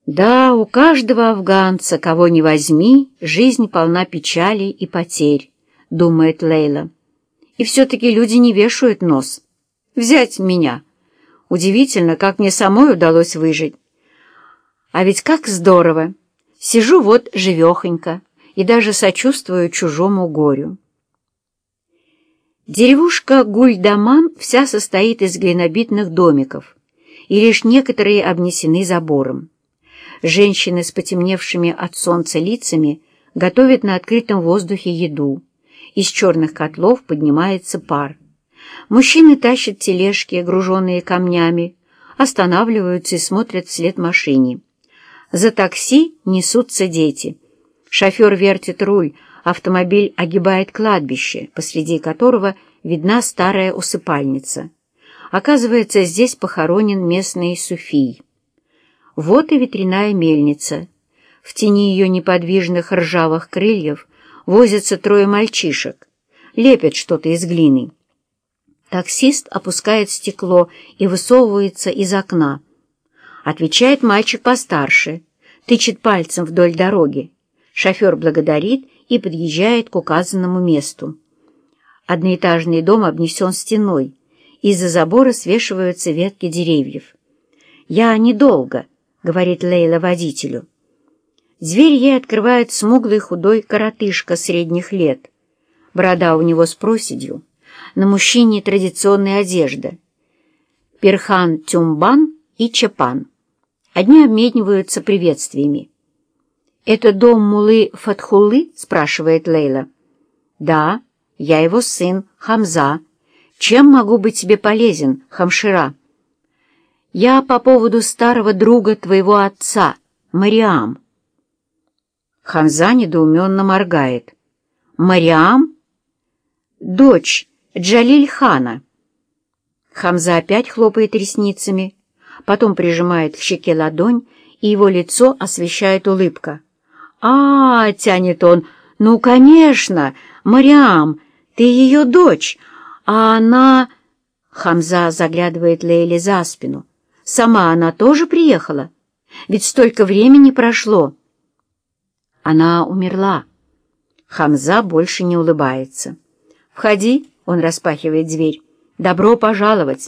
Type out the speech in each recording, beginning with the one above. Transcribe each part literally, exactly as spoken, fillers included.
Да, у каждого афганца, кого ни возьми, жизнь полна печали и потерь, думает Лейла. И все-таки люди не вешают нос. Взять меня. Удивительно, как мне самой удалось выжить. А ведь как здорово. Сижу вот живехонько и даже сочувствую чужому горю. Деревушка Гульдамам вся состоит из глинобитных домиков, и лишь некоторые обнесены забором. Женщины с потемневшими от солнца лицами готовят на открытом воздухе еду. Из черных котлов поднимается пар. Мужчины тащат тележки, груженные камнями, останавливаются и смотрят вслед машине. За такси несутся дети. Шофер вертит руль, автомобиль огибает кладбище, посреди которого видна старая усыпальница. Оказывается, здесь похоронен местный суфий. Вот и ветряная мельница. В тени ее неподвижных ржавых крыльев возятся трое мальчишек, лепят что-то из глины. Таксист опускает стекло и высовывается из окна. Отвечает мальчик постарше, тычет пальцем вдоль дороги. Шофер благодарит и подъезжает к указанному месту. Одноэтажный дом обнесен стеной, из-за забора свешиваются ветки деревьев. «Я недолго», — говорит Лейла водителю. Дверь ей открывает смуглый худой коротышка средних лет. Борода у него с проседью, на мужчине традиционная одежда. Перхан-тюмбан и чапан. Одни обмениваются приветствиями. «Это дом муллы Фатхуллы?» — спрашивает Лейла. «Да, я его сын, Хамза. Чем могу быть тебе полезен, Хамшира?» «Я по поводу старого друга твоего отца, Мариам». Хамза недоуменно моргает. «Мариам?» «Дочь Джалиль-хана». Хамза опять хлопает ресницами, потом прижимает к щеке ладонь, и его лицо освещает улыбка. «А, — тянет он, — ну, конечно, Мариам, ты ее дочь, а она...» Хамза заглядывает Лейле за спину. «Сама она тоже приехала? Ведь столько времени прошло». «Она умерла». Хамза больше не улыбается. «Входи», — он распахивает дверь. «Добро пожаловать».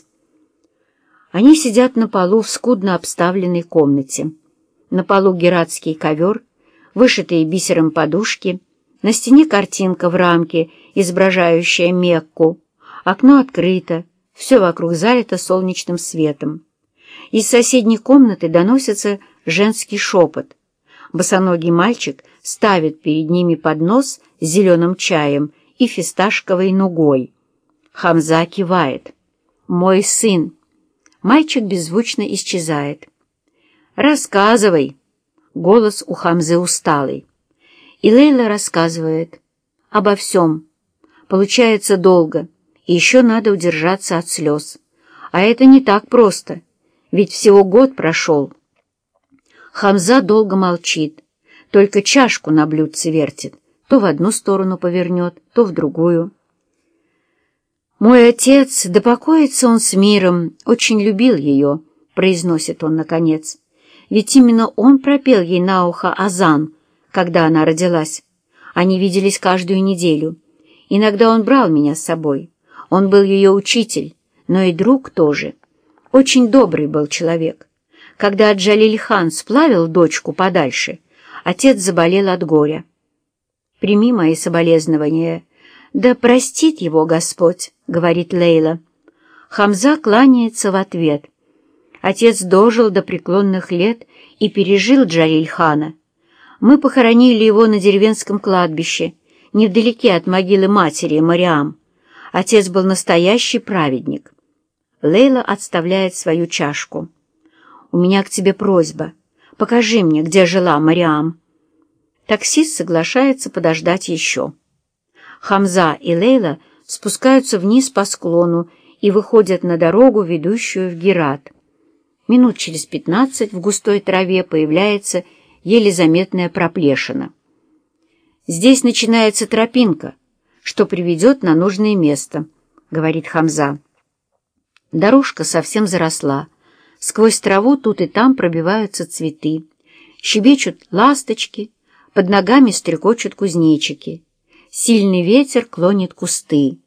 Они сидят на полу в скудно обставленной комнате. На полу гератский ковер, вышитые бисером подушки, на стене картинка в рамке, изображающая Мекку. Окно открыто, все вокруг залито солнечным светом. Из соседней комнаты доносится женский шепот. Босоногий мальчик ставит перед ними поднос с зеленым чаем и фисташковой нугой. Хамза кивает. «Мой сын». Мальчик беззвучно исчезает. «Рассказывай». Голос у Хамзы усталый. И Лейла рассказывает. Обо всем. Получается долго, и еще надо удержаться от слез. А это не так просто, ведь всего год прошел. Хамза долго молчит, только чашку на блюдце вертит, то в одну сторону повернет, то в другую. «Мой отец, да покоится он с миром, очень любил ее», — произносит он наконец. «Ведь именно он пропел ей на ухо азан, когда она родилась. Они виделись каждую неделю. Иногда он брал меня с собой. Он был ее учитель, но и друг тоже. Очень добрый был человек. Когда Джалиль-хан сплавил дочку подальше, отец заболел от горя. Прими мои соболезнования. Да простит его Господь», — говорит Лейла. Хамза кланяется в ответ. Отец дожил до преклонных лет и пережил Джалиль-хана. Мы похоронили его на деревенском кладбище, невдалеке от могилы матери Мариам. Отец был настоящий праведник. Лейла отставляет свою чашку. «У меня к тебе просьба. Покажи мне, где жила Мариам». Таксист соглашается подождать еще. Хамза и Лейла спускаются вниз по склону и выходят на дорогу, ведущую в Герат. Минут через пятнадцать в густой траве появляется еле заметная проплешина. «Здесь начинается тропинка, что приведет на нужное место», — говорит Хамза. Дорожка совсем заросла. Сквозь траву тут и там пробиваются цветы. Щебечут ласточки, под ногами стрекочут кузнечики. Сильный ветер клонит кусты.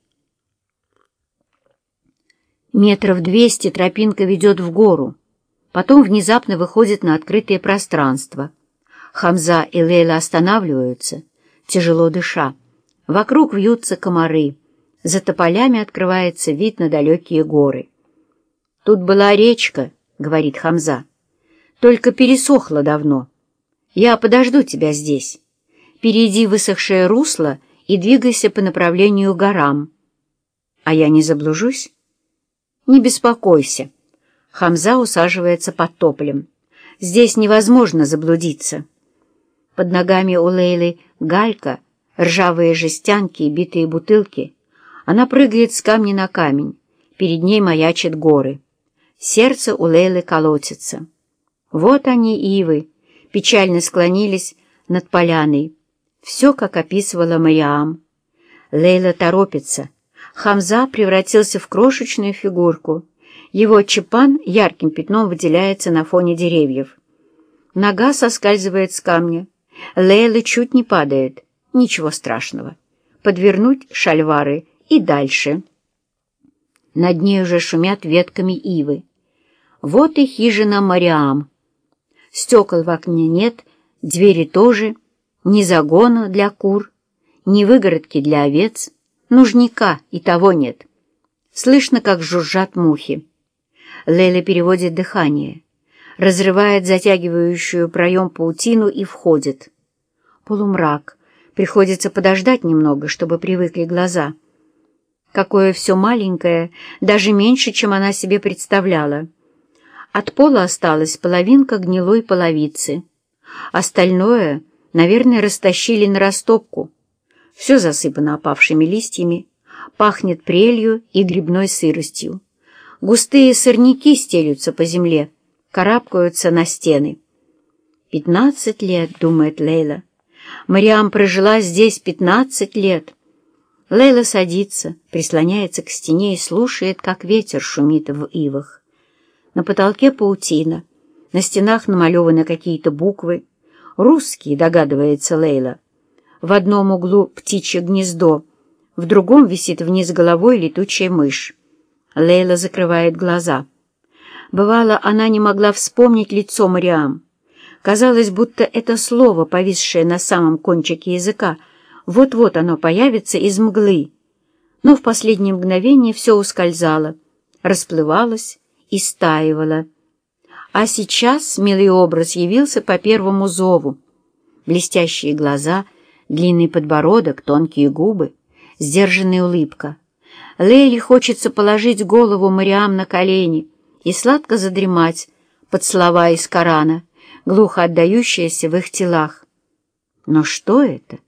Метров двести тропинка ведет в гору, потом внезапно выходит на открытое пространство. Хамза и Лейла останавливаются, тяжело дыша. Вокруг вьются комары. За тополями открывается вид на далекие горы. «Тут была речка», — говорит Хамза. «Только пересохла давно. Я подожду тебя здесь. Перейди высохшее русло и двигайся по направлению к горам». «А я не заблужусь?» «Не беспокойся». Хамза усаживается под тополем. «Здесь невозможно заблудиться». Под ногами у Лейлы галька, ржавые жестянки и битые бутылки. Она прыгает с камня на камень. Перед ней маячат горы. Сердце у Лейлы колотится. Вот они, ивы, печально склонились над поляной. Все, как описывала Мариам. Лейла торопится. Хамза превратился в крошечную фигурку. Его чапан ярким пятном выделяется на фоне деревьев. Нога соскальзывает с камня. Лейла чуть не падает. Ничего страшного. Подвернуть шальвары и дальше. Над ней уже шумят ветками ивы. Вот и хижина Мариам. Стекол в окне нет, двери тоже, ни загона для кур, ни выгородки для овец, нужника и того нет. Слышно, как жужжат мухи. Лейла переводит дыхание, разрывает затягивающую проем паутину и входит. Полумрак. Приходится подождать немного, чтобы привыкли глаза. Какое все маленькое, даже меньше, чем она себе представляла. От пола осталась половинка гнилой половицы. Остальное, наверное, растащили на растопку. Все засыпано опавшими листьями, пахнет прелью и грибной сыростью. Густые сорняки стелются по земле, карабкаются на стены. «Пятнадцать лет», — думает Лейла. Мариам прожила здесь пятнадцать лет. Лейла садится, прислоняется к стене и слушает, как ветер шумит в ивах. На потолке паутина, на стенах намалеваны какие-то буквы. Русские, догадывается Лейла. В одном углу птичье гнездо, в другом висит вниз головой летучая мышь. Лейла закрывает глаза. Бывало, она не могла вспомнить лицо Мариам. Казалось, будто это слово, повисшее на самом кончике языка, вот-вот оно появится из мглы. Но в последнее мгновение все ускользало, расплывалось и стаивало. А сейчас милый образ явился по первому зову. Блестящие глаза, длинный подбородок, тонкие губы, сдержанная улыбка. Лейле хочется положить голову Мариам на колени и сладко задремать под слова из Корана, глухо отдающиеся в их телах. Но что это?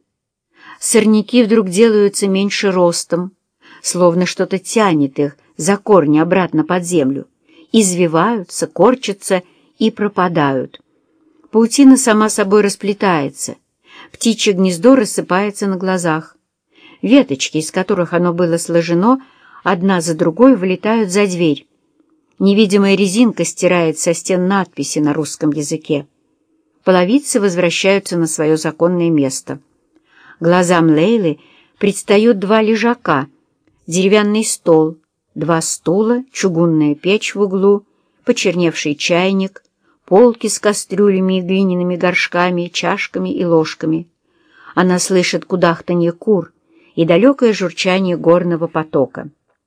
Сорняки вдруг делаются меньше ростом, словно что-то тянет их за корни обратно под землю, извиваются, корчатся и пропадают. Паутина сама собой расплетается, птичье гнездо рассыпается на глазах. Веточки, из которых оно было сложено, одна за другой вылетают за дверь. Невидимая резинка стирает со стен надписи на русском языке. Половицы возвращаются на свое законное место. Глазам Лейлы предстают два лежака, деревянный стол, два стула, чугунная печь в углу, почерневший чайник, полки с кастрюлями и глиняными горшками, чашками и ложками. Она слышит кудахтанье кур и далекое журчание горного потока.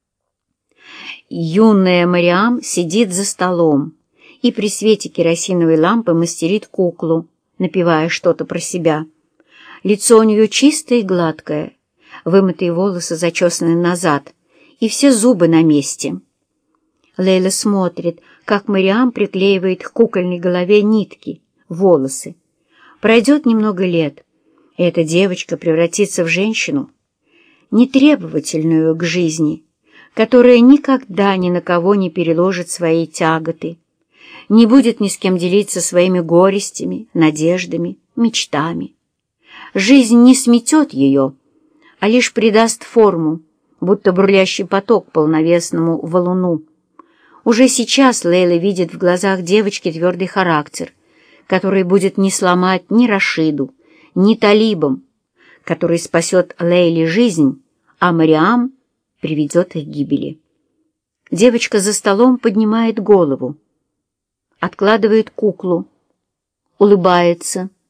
Юная Мариам сидит за столом и при свете керосиновой лампы мастерит куклу, напевая что-то про себя. Лицо у нее чистое и гладкое, вымытые волосы зачесаны назад, и все зубы на месте. Лейла смотрит, как Мариам приклеивает к кукольной голове нитки, волосы. Пройдет немного лет, и эта девочка превратится в женщину, нетребовательную к жизни, которая никогда ни на кого не переложит свои тяготы, не будет ни с кем делиться своими горестями, надеждами, мечтами. Жизнь не сметет ее, а лишь придаст форму, будто бурлящий поток полновесному валуну. Уже сейчас Лейла видит в глазах девочки твердый характер, который будет не сломать ни Рашиду, ни талибам, который спасет Лейле жизнь, а Мариам приведет их к гибели. Девочка за столом поднимает голову, откладывает куклу, улыбается